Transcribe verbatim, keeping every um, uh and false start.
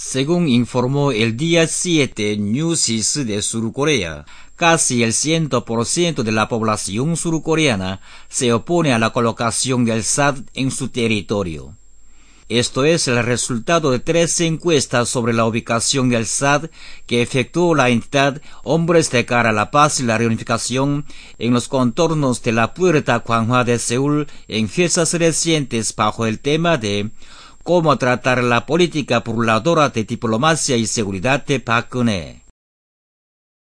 Según informó el día siete Newsis de Surcorea, casi el cien por ciento de la población surcoreana se opone a la colocación del S A D en su territorio. Esto es el resultado de tres encuestas sobre la ubicación del S A D que efectuó la entidad Hombres de Cara a la Paz y la Reunificación en los contornos de la Puerta Gwanghwa de Seúl en fechas recientes bajo el tema de cómo tratar la política burladora de diplomacia y seguridad de Park Geun-hye.